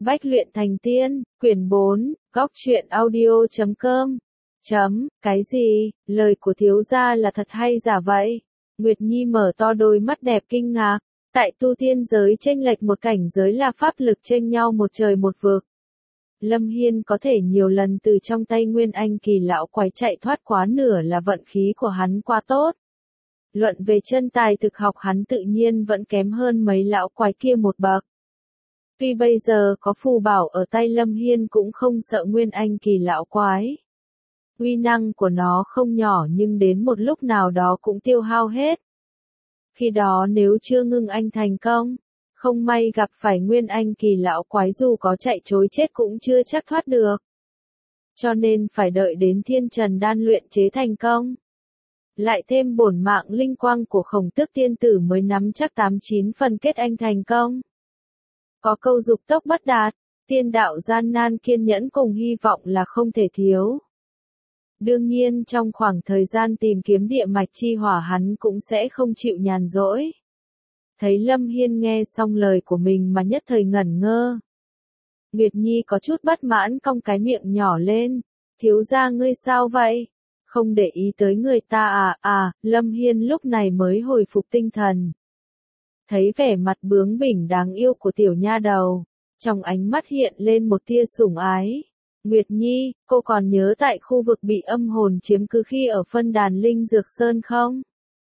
Bách luyện thành tiên, quyển 4, góc truyện audio.com. Cái gì, lời của thiếu gia là thật hay giả vậy? Nguyệt Nhi mở to đôi mắt đẹp kinh ngạc, tại tu tiên giới chênh lệch một cảnh giới là pháp lực chênh nhau một trời một vực. Lâm Hiên có thể nhiều lần từ trong tay Nguyên Anh kỳ lão quái chạy thoát quá nửa là vận khí của hắn quá tốt. Luận về chân tài thực học hắn tự nhiên vẫn kém hơn mấy lão quái kia một bậc. Tuy bây giờ có phù bảo ở tay Lâm Hiên cũng không sợ Nguyên Anh kỳ lão quái. Uy năng của nó không nhỏ nhưng đến một lúc nào đó cũng tiêu hao hết. Khi đó nếu chưa ngưng anh thành công, không may gặp phải Nguyên Anh kỳ lão quái dù có chạy trối chết cũng chưa chắc thoát được. Cho nên phải đợi đến Thiên Trần đan luyện chế thành công. Lại thêm bổn mạng linh quang của Khổng Tước tiên tử mới nắm chắc 89 phần kết anh thành công. Có câu dục tốc bất đạt, tiên đạo gian nan kiên nhẫn cùng hy vọng là không thể thiếu. Đương nhiên trong khoảng thời gian tìm kiếm địa mạch chi hỏa hắn cũng sẽ không chịu nhàn rỗi. Thấy Lâm Hiên nghe xong lời của mình mà nhất thời ngẩn ngơ. Nguyệt Nhi có chút bất mãn cong cái miệng nhỏ lên, thiếu gia ngươi sao vậy? Không để ý tới người ta à, Lâm Hiên lúc này mới hồi phục tinh thần. Thấy vẻ mặt bướng bỉnh đáng yêu của tiểu nha đầu, trong ánh mắt hiện lên một tia sủng ái. Nguyệt Nhi, cô còn nhớ tại khu vực bị âm hồn chiếm cứ khi ở phân đàn Linh Dược Sơn không?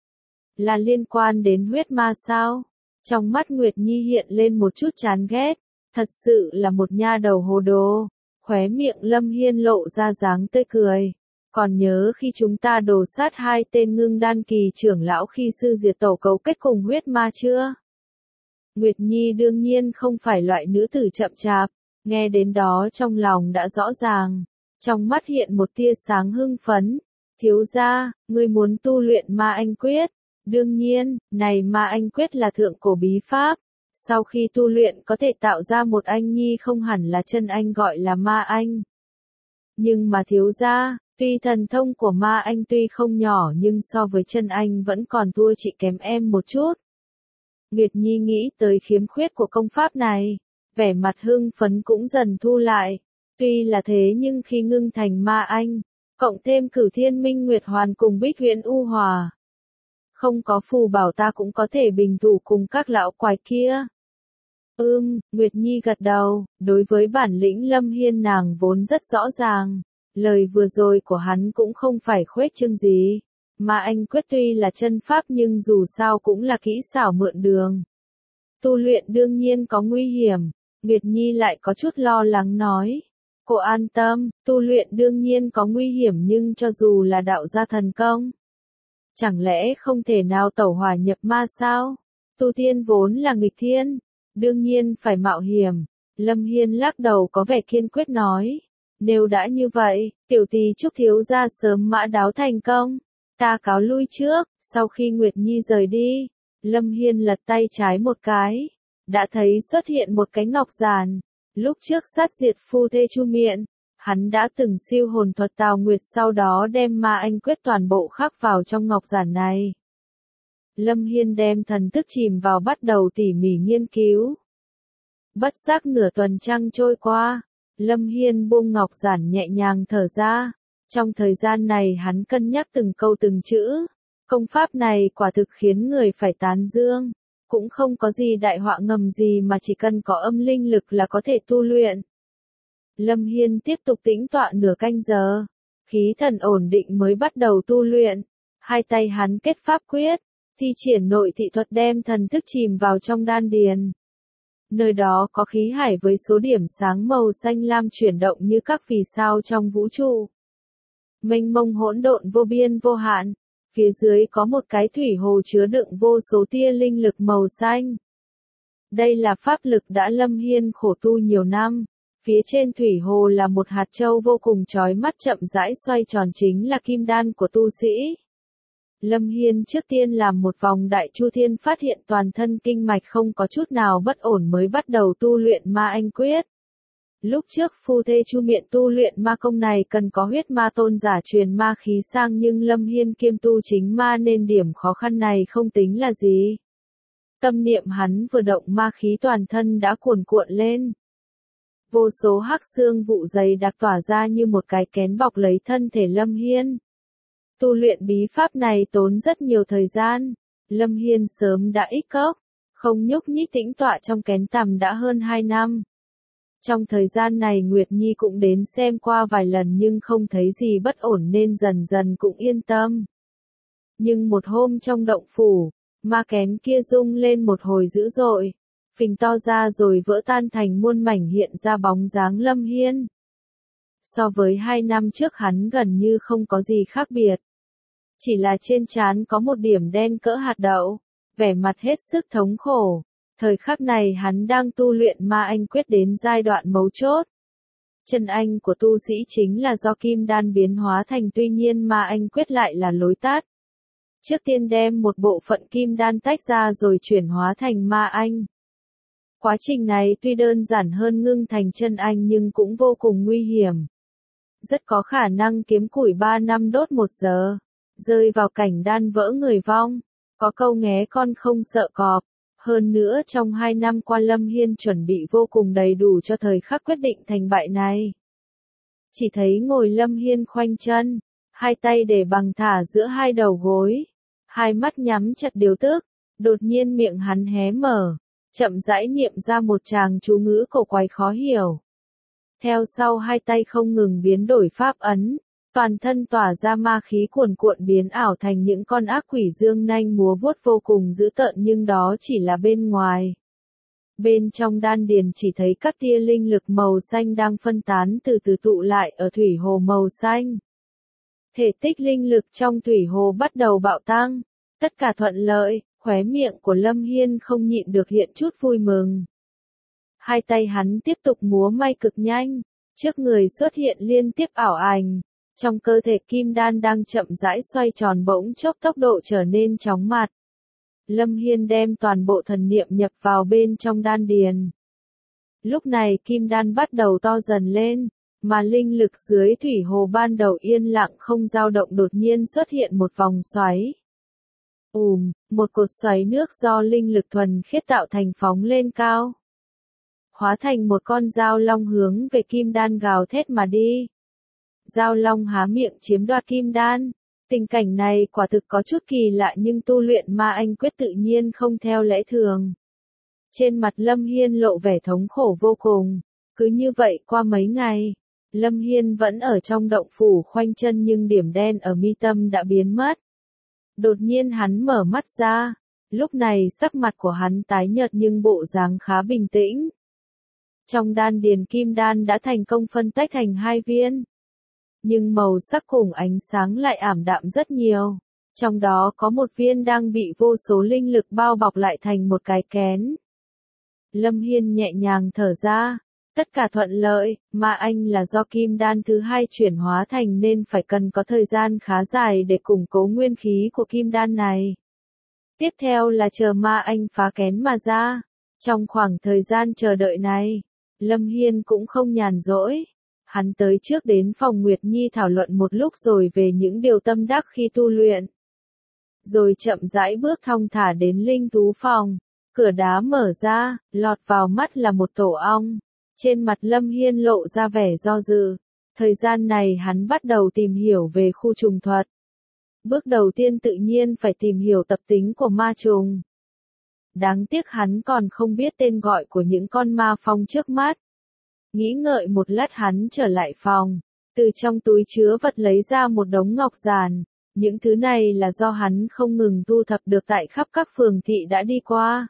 Là liên quan đến huyết ma sao? Trong mắt Nguyệt Nhi hiện lên một chút chán ghét, thật sự là một nha đầu hồ đồ. Khóe miệng Lâm Hiên lộ ra dáng tươi cười. Còn nhớ khi chúng ta đổ sát hai tên ngưng đan kỳ trưởng lão khi sư diệt tổ cấu kết cùng huyết ma chưa? Nguyệt Nhi đương nhiên không phải loại nữ tử chậm chạp, nghe đến đó trong lòng đã rõ ràng, trong mắt hiện một tia sáng hưng phấn. Thiếu gia, ngươi muốn tu luyện ma anh quyết? Đương nhiên, này ma anh quyết là thượng cổ bí pháp, sau khi tu luyện có thể tạo ra một anh nhi không hẳn là chân anh gọi là ma anh. Nhưng mà thiếu gia, tuy thần thông của ma anh tuy không nhỏ nhưng so với chân anh vẫn còn thua chị kém em một chút. Nguyệt Nhi nghĩ tới khiếm khuyết của công pháp này, vẻ mặt hưng phấn cũng dần thu lại. Tuy là thế nhưng khi ngưng thành ma anh, cộng thêm Cửu Thiên Minh Nguyệt Hoàn cùng Bích Huyễn U Hòa, không có phù bảo ta cũng có thể bình thủ cùng các lão quái kia. Nguyệt Nhi gật đầu, đối với bản lĩnh Lâm Hiên nàng vốn rất rõ ràng. Lời vừa rồi của hắn cũng không phải khuếch trương gì. Mà anh quyết tuy là chân pháp nhưng dù sao cũng là kỹ xảo mượn đường. Tu luyện đương nhiên có nguy hiểm. Nguyệt Nhi lại có chút lo lắng nói. Cô an tâm, tu luyện đương nhiên có nguy hiểm nhưng cho dù là đạo gia thần công, chẳng lẽ không thể nào tẩu hỏa nhập ma sao? Tu tiên vốn là nghịch thiên, đương nhiên phải mạo hiểm. Lâm Hiên lắc đầu có vẻ kiên quyết nói. Nếu đã như vậy, tiểu tỳ chúc thiếu gia sớm mã đáo thành công. Ta cáo lui trước. Sau khi Nguyệt Nhi rời đi, Lâm Hiên lật tay trái một cái, đã thấy xuất hiện một cái ngọc giản. Lúc trước sát diệt phu thê Chu Miện, hắn đã từng siêu hồn thuật Tào Nguyệt sau đó đem ma anh quyết toàn bộ khắc vào trong ngọc giản này. Lâm Hiên đem thần thức chìm vào bắt đầu tỉ mỉ nghiên cứu. Bất giác nửa tuần trăng trôi qua, Lâm Hiên buông ngọc giản nhẹ nhàng thở ra. Trong thời gian này hắn cân nhắc từng câu từng chữ. Công pháp này quả thực khiến người phải tán dương. Cũng không có gì đại họa ngầm gì mà chỉ cần có âm linh lực là có thể tu luyện. Lâm Hiên tiếp tục tĩnh tọa nửa canh giờ. Khí thần ổn định mới bắt đầu tu luyện. Hai tay hắn kết pháp quyết, thi triển nội thị thuật đem thần thức chìm vào trong đan điền. Nơi đó có khí hải với số điểm sáng màu xanh lam chuyển động như các vì sao trong vũ trụ. Mênh mông hỗn độn vô biên vô hạn, phía dưới có một cái thủy hồ chứa đựng vô số tia linh lực màu xanh. Đây là pháp lực đã Lâm Hiên khổ tu nhiều năm, phía trên thủy hồ là một hạt châu vô cùng chói mắt chậm rãi xoay tròn chính là kim đan của tu sĩ. Lâm Hiên trước tiên làm một vòng đại chu thiên phát hiện toàn thân kinh mạch không có chút nào bất ổn mới bắt đầu tu luyện ma anh quyết. Lúc trước phu thê Chu Miện tu luyện ma công này cần có huyết ma tôn giả truyền ma khí sang nhưng Lâm Hiên kiêm tu chính ma nên điểm khó khăn này không tính là gì. Tâm niệm hắn vừa động ma khí toàn thân đã cuồn cuộn lên. Vô số hắc xương vụ dày đặc tỏa ra như một cái kén bọc lấy thân thể Lâm Hiên. Tu luyện bí pháp này tốn rất nhiều thời gian. Lâm Hiên sớm đã ích cốc, không nhúc nhích tĩnh tọa trong kén tằm đã hơn 2 năm. Trong thời gian này Nguyệt Nhi cũng đến xem qua vài lần nhưng không thấy gì bất ổn nên dần dần cũng yên tâm. Nhưng một hôm trong động phủ, ma kén kia rung lên một hồi dữ dội, phình to ra rồi vỡ tan thành muôn mảnh hiện ra bóng dáng Lâm Hiên. So với 2 năm trước hắn gần như không có gì khác biệt. Chỉ là trên trán có một điểm đen cỡ hạt đậu, vẻ mặt hết sức thống khổ. Thời khắc này hắn đang tu luyện ma anh quyết đến giai đoạn mấu chốt. Chân anh của tu sĩ chính là do kim đan biến hóa thành, tuy nhiên ma anh quyết lại là lối tắt. Trước tiên đem một bộ phận kim đan tách ra rồi chuyển hóa thành ma anh. Quá trình này tuy đơn giản hơn ngưng thành chân anh nhưng cũng vô cùng nguy hiểm. Rất có khả năng kiếm củi 3 năm đốt 1 giờ, rơi vào cảnh đan vỡ người vong. Có câu nghé con không sợ cọp. Hơn nữa trong 2 năm qua Lâm Hiên chuẩn bị vô cùng đầy đủ cho thời khắc quyết định thành bại này. Chỉ thấy ngồi Lâm Hiên khoanh chân, hai tay để bằng thả giữa hai đầu gối, hai mắt nhắm chặt điều tức, đột nhiên miệng hắn hé mở, chậm rãi niệm ra một tràng chú ngữ cổ quái khó hiểu. Theo sau hai tay không ngừng biến đổi pháp ấn, toàn thân tỏa ra ma khí cuồn cuộn biến ảo thành những con ác quỷ dương nanh múa vuốt vô cùng dữ tợn, nhưng đó chỉ là bên ngoài. Bên trong đan điền chỉ thấy các tia linh lực màu xanh đang phân tán từ từ tụ lại ở thủy hồ màu xanh. Thể tích linh lực trong thủy hồ bắt đầu bạo tăng, tất cả thuận lợi, khóe miệng của Lâm Hiên không nhịn được hiện chút vui mừng. Hai tay hắn tiếp tục múa may cực nhanh, trước người xuất hiện liên tiếp ảo ảnh. Trong cơ thể kim đan đang chậm rãi xoay tròn bỗng chốc tốc độ trở nên chóng mặt. Lâm Hiên đem toàn bộ thần niệm nhập vào bên trong đan điền. Lúc này kim đan bắt đầu to dần lên, mà linh lực dưới thủy hồ ban đầu yên lặng không dao động đột nhiên xuất hiện một vòng xoáy. Một cột xoáy nước do linh lực thuần khiết tạo thành phóng lên cao. Hóa thành một con dao long hướng về kim đan gào thét mà đi. Dao long há miệng chiếm đoạt kim đan. Tình cảnh này quả thực có chút kỳ lạ nhưng tu luyện ma anh quyết tự nhiên không theo lẽ thường. Trên mặt Lâm Hiên lộ vẻ thống khổ vô cùng. Cứ như vậy qua mấy ngày, Lâm Hiên vẫn ở trong động phủ khoanh chân nhưng điểm đen ở mi tâm đã biến mất. Đột nhiên hắn mở mắt ra, lúc này sắc mặt của hắn tái nhợt nhưng bộ dáng khá bình tĩnh. Trong đan điền kim đan đã thành công phân tách thành 2 viên. Nhưng màu sắc cùng ánh sáng lại ảm đạm rất nhiều. Trong đó có một viên đang bị vô số linh lực bao bọc lại thành một cái kén. Lâm Hiên nhẹ nhàng thở ra. Tất cả thuận lợi, mà anh là do kim đan thứ 2 chuyển hóa thành nên phải cần có thời gian khá dài để củng cố nguyên khí của kim đan này. Tiếp theo là chờ ma anh phá kén mà ra. Trong khoảng thời gian chờ đợi này, Lâm Hiên cũng không nhàn rỗi. Hắn tới trước đến phòng Nguyệt Nhi thảo luận một lúc rồi về những điều tâm đắc khi tu luyện. Rồi chậm rãi bước thong thả đến linh thú phòng. Cửa đá mở ra, lọt vào mắt là một tổ ong. Trên mặt Lâm Hiên lộ ra vẻ do dự. Thời gian này hắn bắt đầu tìm hiểu về khu trùng thuật. Bước đầu tiên tự nhiên phải tìm hiểu tập tính của ma trùng. Đáng tiếc hắn còn không biết tên gọi của những con ma phong trước mắt. Nghĩ ngợi một lát hắn trở lại phòng, từ trong túi chứa vật lấy ra một đống ngọc giản. Những thứ này là do hắn không ngừng thu thập được tại khắp các phường thị đã đi qua.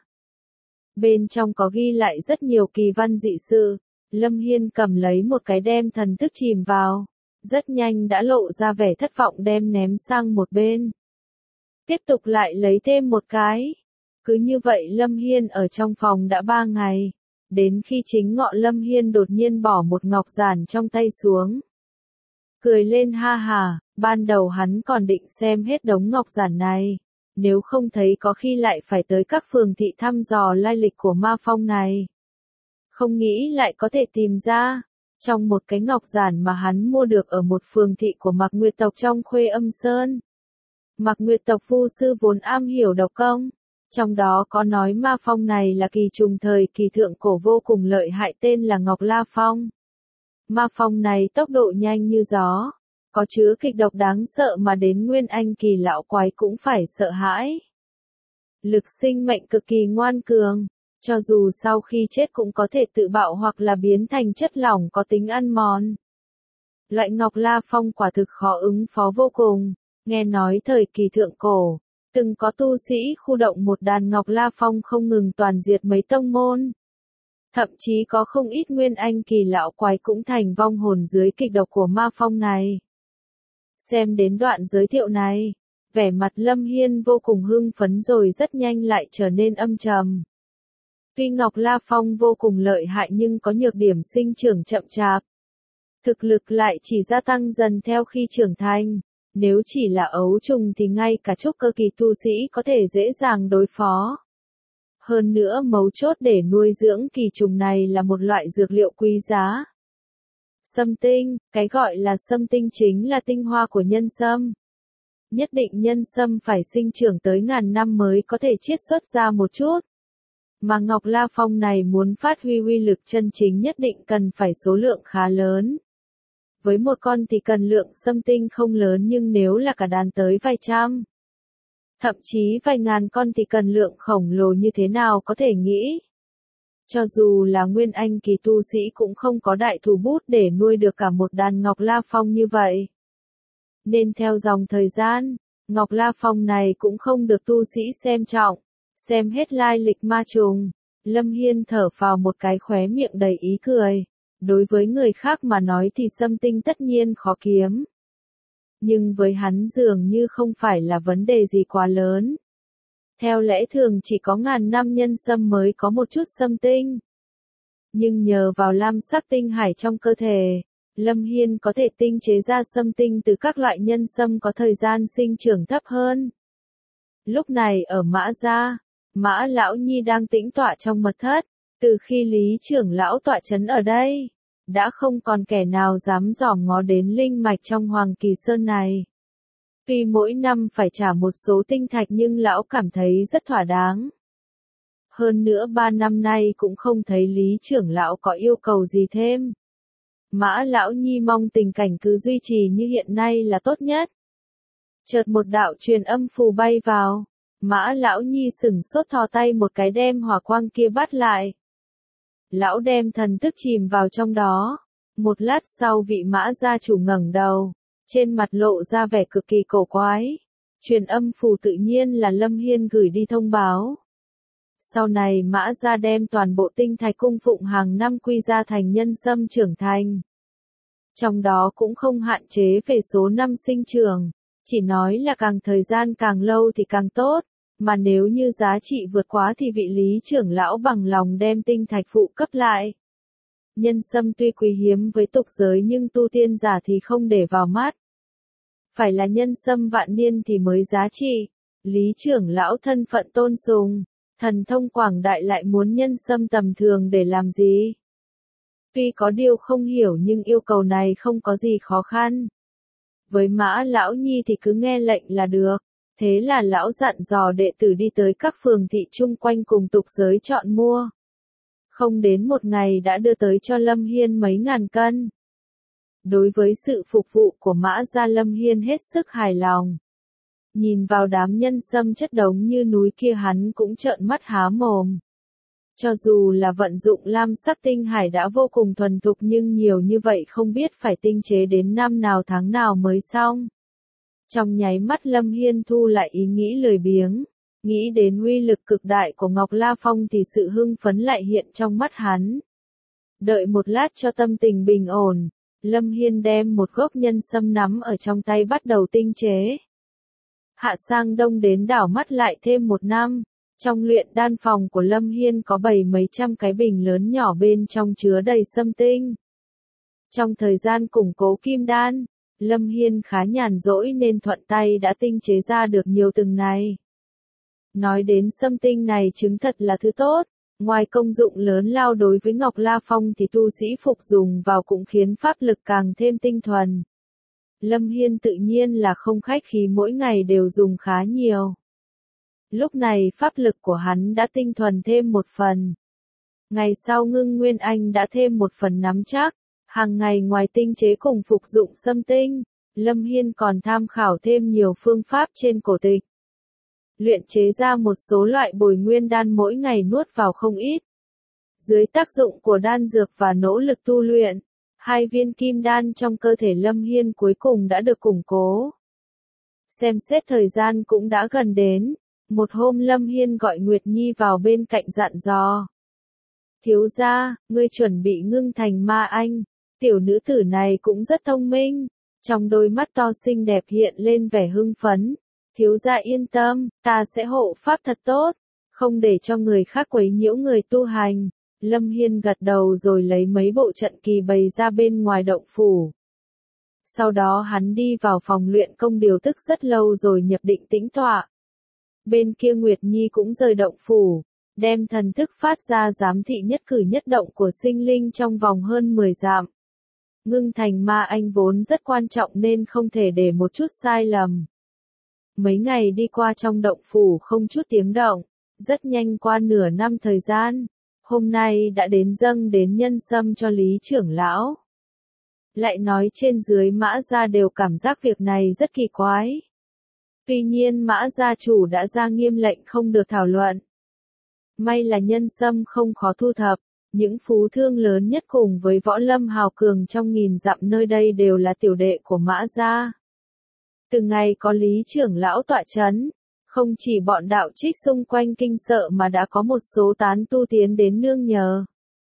Bên trong có ghi lại rất nhiều kỳ văn dị sự. Lâm Hiên cầm lấy một cái đem thần thức chìm vào. Rất nhanh đã lộ ra vẻ thất vọng đem ném sang một bên. Tiếp tục lại lấy thêm một cái. Cứ như vậy Lâm Hiên ở trong phòng đã 3 ngày. Đến khi chính ngọ Lâm Hiên đột nhiên bỏ một ngọc giản trong tay xuống. Cười lên ha hà, ban đầu hắn còn định xem hết đống ngọc giản này. Nếu không thấy có khi lại phải tới các phường thị thăm dò lai lịch của ma phong này. Không nghĩ lại có thể tìm ra. Trong một cái ngọc giản mà hắn mua được ở một phường thị của Mạc Nguyệt tộc trong Khuê Âm Sơn. Mạc Nguyệt tộc phu sư vốn am hiểu độc công. Trong đó có nói ma phong này là kỳ trùng thời kỳ thượng cổ vô cùng lợi hại tên là Ngọc La Phong. Ma phong này tốc độ nhanh như gió, có chứa kịch độc đáng sợ mà đến nguyên anh kỳ lão quái cũng phải sợ hãi. Lực sinh mệnh cực kỳ ngoan cường, cho dù sau khi chết cũng có thể tự bạo hoặc là biến thành chất lỏng có tính ăn mòn. Loại Ngọc La Phong quả thực khó ứng phó vô cùng, nghe nói thời kỳ thượng cổ, từng có tu sĩ khu động một đàn Ngọc La Phong không ngừng toàn diệt mấy tông môn. Thậm chí có không ít nguyên anh kỳ lão quái cũng thành vong hồn dưới kịch độc của ma phong này. Xem đến đoạn giới thiệu này, vẻ mặt Lâm Hiên vô cùng hưng phấn rồi rất nhanh lại trở nên âm trầm. Tuy Ngọc La Phong vô cùng lợi hại nhưng có nhược điểm sinh trưởng chậm chạp. Thực lực lại chỉ gia tăng dần theo khi trưởng thành, nếu chỉ là ấu trùng thì ngay cả trúc cơ kỳ tu sĩ có thể dễ dàng đối phó. Hơn nữa mấu chốt để nuôi dưỡng kỳ trùng này là một loại dược liệu quý giá. Sâm tinh, cái gọi là sâm tinh chính là tinh hoa của nhân sâm. Nhất định nhân sâm phải sinh trưởng tới ngàn năm mới có thể chiết xuất ra một chút. Mà Ngọc La Phong này muốn phát huy uy lực chân chính nhất định cần phải số lượng khá lớn. Với một con thì cần lượng sâm tinh không lớn nhưng nếu là cả đàn tới vài trăm, thậm chí vài ngàn con thì cần lượng khổng lồ như thế nào có thể nghĩ. Cho dù là nguyên anh kỳ tu sĩ cũng không có đại thủ bút để nuôi được cả một đàn Ngọc La Phong như vậy. Nên theo dòng thời gian, Ngọc La Phong này cũng không được tu sĩ xem trọng, xem hết lai lịch ma trùng. Lâm Hiên thở phào một cái khóe miệng đầy ý cười. Đối với người khác mà nói thì sâm tinh tất nhiên khó kiếm. Nhưng với hắn dường như không phải là vấn đề gì quá lớn. Theo lẽ thường chỉ có ngàn năm nhân sâm mới có một chút sâm tinh. Nhưng nhờ vào lam sắc tinh hải trong cơ thể, Lâm Hiên có thể tinh chế ra sâm tinh từ các loại nhân sâm có thời gian sinh trưởng thấp hơn. Lúc này ở Mã Gia, Mã Lão Nhi đang tĩnh tọa trong mật thất. Từ khi Lý trưởng lão tọa trấn ở đây, đã không còn kẻ nào dám dòm ngó đến linh mạch trong Hoàng Kỳ Sơn này. Tuy mỗi năm phải trả một số tinh thạch nhưng lão cảm thấy rất thỏa đáng. Hơn nữa 3 năm nay cũng không thấy Lý trưởng lão có yêu cầu gì thêm. Mã Lão Nhi mong tình cảnh cứ duy trì như hiện nay là tốt nhất. Chợt một đạo truyền âm phù bay vào, Mã Lão Nhi sửng sốt thò tay một cái đem hỏa quang kia bắt lại. Lão đem thần thức chìm vào trong đó. Một lát sau vị Mã gia chủ ngẩng đầu, trên mặt lộ ra vẻ cực kỳ cổ quái. Truyền âm phù tự nhiên là Lâm Hiên gửi đi thông báo. Sau này Mã gia đem toàn bộ tinh thạch cung phụng hàng năm quy ra thành nhân sâm trưởng thành. Trong đó cũng không hạn chế về số năm sinh trưởng, chỉ nói là càng thời gian càng lâu thì càng tốt. Mà nếu như giá trị vượt quá thì vị Lý trưởng lão bằng lòng đem tinh thạch phụ cấp lại. Nhân sâm tuy quý hiếm với tục giới nhưng tu tiên giả thì không để vào mắt. Phải là nhân sâm vạn niên thì mới giá trị. Lý trưởng lão thân phận tôn sùng, thần thông quảng đại lại muốn nhân sâm tầm thường để làm gì? Tuy có điều không hiểu nhưng yêu cầu này không có gì khó khăn. Với Mã Lão Nhi thì cứ nghe lệnh là được. Thế là lão dặn dò đệ tử đi tới các phường thị chung quanh cùng tục giới chọn mua. Không đến một ngày đã đưa tới cho Lâm Hiên mấy ngàn cân. Đối với sự phục vụ của Mã gia Lâm Hiên hết sức hài lòng. Nhìn vào đám nhân sâm chất đống như núi kia hắn cũng trợn mắt há mồm. Cho dù là vận dụng lam sắc tinh hải đã vô cùng thuần thục nhưng nhiều như vậy không biết phải tinh chế đến năm nào tháng nào mới xong. Trong nháy mắt Lâm Hiên thu lại ý nghĩ lười biếng, nghĩ đến uy lực cực đại của Ngọc La Phong thì sự hưng phấn lại hiện trong mắt hắn. Đợi một lát cho tâm tình bình ổn, Lâm Hiên đem một gốc nhân sâm nắm ở trong tay bắt đầu tinh chế. Hạ sang đông đến đảo mắt lại thêm một năm, trong luyện đan phòng của Lâm Hiên có bày mấy trăm cái bình lớn nhỏ bên trong chứa đầy sâm tinh. Trong thời gian củng cố kim đan, Lâm Hiên khá nhàn rỗi nên thuận tay đã tinh chế ra được nhiều từng này. Nói đến sâm tinh này chứng thật là thứ tốt, ngoài công dụng lớn lao đối với Ngọc La Phong thì tu sĩ phục dùng vào cũng khiến pháp lực càng thêm tinh thuần. Lâm Hiên tự nhiên là không khách khí mỗi ngày đều dùng khá nhiều. Lúc này pháp lực của hắn đã tinh thuần thêm một phần. Ngày sau Ngưng Nguyên Anh đã thêm một phần nắm chắc, hàng ngày ngoài tinh chế cùng phục dụng xâm tinh, Lâm Hiên còn tham khảo thêm nhiều phương pháp trên cổ tịch. Luyện chế ra một số loại bồi nguyên đan mỗi ngày nuốt vào không ít. Dưới tác dụng của đan dược và nỗ lực tu luyện, 2 viên kim đan trong cơ thể Lâm Hiên cuối cùng đã được củng cố. Xem xét thời gian cũng đã gần đến, một hôm Lâm Hiên gọi Nguyệt Nhi vào bên cạnh dặn dò. Thiếu gia, ngươi chuẩn bị ngưng thành ma anh, tiểu nữ tử này cũng rất thông minh, trong đôi mắt to xinh đẹp hiện lên vẻ hưng phấn. Thiếu gia yên tâm, ta sẽ hộ pháp thật tốt, không để cho người khác quấy nhiễu người tu hành. Lâm Hiên gật đầu rồi lấy mấy bộ trận kỳ bày ra bên ngoài động phủ. Sau đó hắn đi vào phòng luyện công điều tức rất lâu rồi nhập định tĩnh tọa. Bên kia Nguyệt Nhi cũng rời động phủ, đem thần thức phát ra giám thị nhất cử nhất động của sinh linh trong vòng hơn 10 dặm. Ngưng thành ma anh vốn rất quan trọng nên không thể để một chút sai lầm. Mấy ngày đi qua trong động phủ không chút tiếng động, rất nhanh qua nửa năm thời gian, hôm nay đã đến dâng đến nhân sâm cho Lý trưởng lão. Lại nói trên dưới Mã gia đều cảm giác việc này rất kỳ quái. Tuy nhiên Mã gia chủ đã ra nghiêm lệnh không được thảo luận. May là nhân sâm không khó thu thập, những phú thương lớn nhất cùng với võ lâm hào cường trong nghìn dặm nơi đây đều là tiểu đệ của Mã gia. Từ ngày có Lý trưởng lão tọa chấn, không chỉ bọn đạo trích xung quanh kinh sợ mà đã có một số tán tu tiến đến nương nhờ.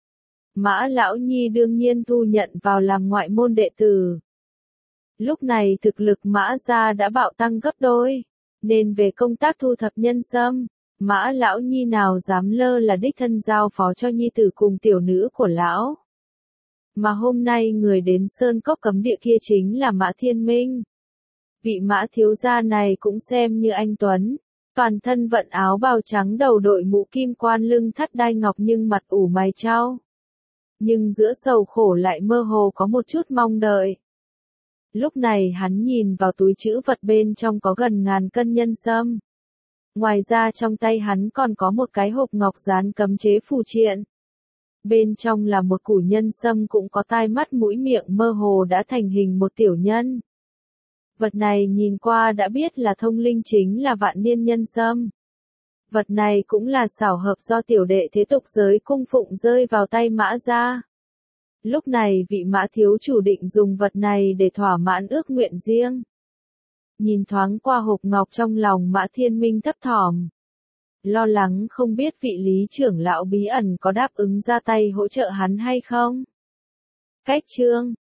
Mã Lão Nhi đương nhiên thu nhận vào làm ngoại môn đệ tử. Lúc này thực lực Mã gia đã bạo tăng gấp đôi, nên về công tác thu thập nhân sâm, Mã Lão Nhi nào dám lơ là đích thân giao phó cho nhi tử cùng tiểu nữ của lão. Mà hôm nay người đến sơn cốc cấm địa kia chính là Mã Thiên Minh. Vị Mã thiếu gia này cũng xem như anh tuấn, toàn thân vận áo bào trắng đầu đội mũ kim quan lưng thắt đai ngọc nhưng mặt ủ mày chau. Nhưng giữa sầu khổ lại mơ hồ có một chút mong đợi. Lúc này hắn nhìn vào túi trữ vật bên trong có gần 1000 cân nhân sâm. Ngoài ra trong tay hắn còn có một cái hộp ngọc dán cấm chế phù triện. Bên trong là một củ nhân sâm cũng có tai mắt mũi miệng mơ hồ đã thành hình một tiểu nhân. Vật này nhìn qua đã biết là thông linh chính là vạn niên nhân sâm. Vật này cũng là xảo hợp do tiểu đệ thế tục giới cung phụng rơi vào tay Mã gia. Lúc này vị Mã thiếu chủ định dùng vật này để thỏa mãn ước nguyện riêng. Nhìn thoáng qua hộp ngọc trong lòng Mã Thiên Minh thấp thỏm. Lo lắng không biết vị Lý trưởng lão bí ẩn có đáp ứng ra tay hỗ trợ hắn hay không. Cách chương